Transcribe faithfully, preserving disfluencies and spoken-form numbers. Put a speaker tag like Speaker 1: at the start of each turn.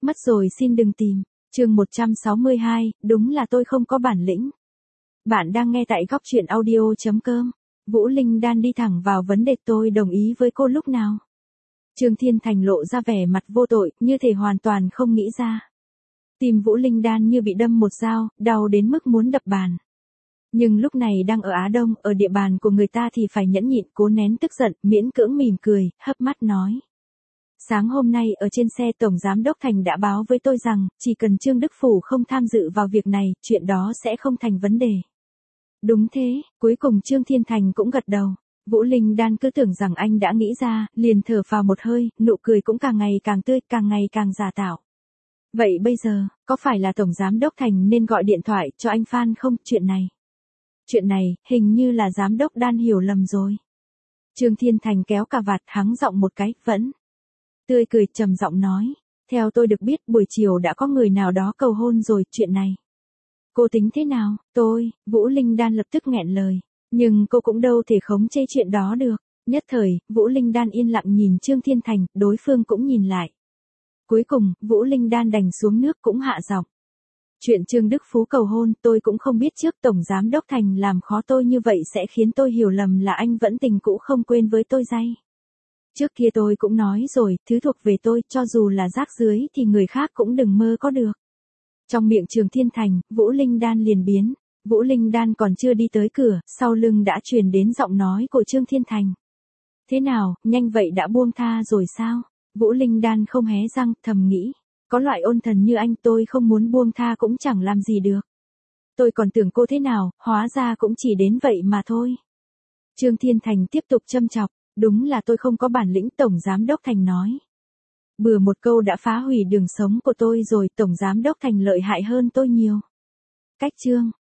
Speaker 1: Mất rồi xin đừng tìm. Chương một trăm sáu mươi hai, đúng là tôi không có bản lĩnh. Bạn đang nghe tại góc truyện audio chấm com. Vũ Linh Đan đi thẳng vào vấn đề, tôi đồng ý với cô lúc nào. Trương Thiên Thành lộ ra vẻ mặt vô tội, như thể hoàn toàn không nghĩ ra. Tim Vũ Linh Đan như bị đâm một dao, đau đến mức muốn đập bàn. Nhưng lúc này đang ở Á Đông, ở địa bàn của người ta thì phải nhẫn nhịn, cố nén tức giận, miễn cưỡng mỉm cười, hấp mắt nói. Sáng hôm nay ở trên xe Tổng Giám Đốc Thành đã báo với tôi rằng, chỉ cần Trương Đức Phủ không tham dự vào việc này, chuyện đó sẽ không thành vấn đề. Đúng thế, cuối cùng Trương Thiên Thành cũng gật đầu. Vũ Linh Đan cứ tưởng rằng anh đã nghĩ ra, liền thở phào một hơi, nụ cười cũng càng ngày càng tươi, càng ngày càng giả tạo. Vậy bây giờ, có phải là Tổng Giám Đốc Thành nên gọi điện thoại cho anh Phan không, chuyện này? Chuyện này, hình như là Giám Đốc Đan hiểu lầm rồi. Trương Thiên Thành kéo cà vạt, hắng giọng một cái, vẫn tươi cười trầm giọng nói, theo tôi được biết buổi chiều đã có người nào đó cầu hôn rồi, chuyện này. Cô tính thế nào? Tôi, Vũ Linh Đan lập tức nghẹn lời, nhưng cô cũng đâu thể khống chế chuyện đó được. Nhất thời, Vũ Linh Đan yên lặng nhìn Trương Thiên Thành, đối phương cũng nhìn lại. Cuối cùng, Vũ Linh Đan đành xuống nước cũng hạ giọng. Chuyện Trương Đức Phú cầu hôn, tôi cũng không biết trước Tổng Giám Đốc Thành làm khó tôi như vậy sẽ khiến tôi hiểu lầm là anh vẫn tình cũ không quên với tôi day. Trước kia tôi cũng nói rồi, thứ thuộc về tôi, cho dù là rác dưới thì người khác cũng đừng mơ có được. Trong miệng Trương Thiên Thành, Vũ Linh Đan liền biến. Vũ Linh Đan còn chưa đi tới cửa, sau lưng đã truyền đến giọng nói của Trương Thiên Thành. Thế nào, nhanh vậy đã buông tha rồi sao? Vũ Linh Đan không hé răng, thầm nghĩ. Có loại ôn thần như anh tôi không muốn buông tha cũng chẳng làm gì được. Tôi còn tưởng cô thế nào, hóa ra cũng chỉ đến vậy mà thôi. Trương Thiên Thành tiếp tục châm chọc. Đúng là tôi không có bản lĩnh, Tổng Giám Đốc Thành nói. Bừa một câu đã phá hủy đường sống của tôi rồi, Tổng Giám Đốc Thành lợi hại hơn tôi nhiều. Cách chương.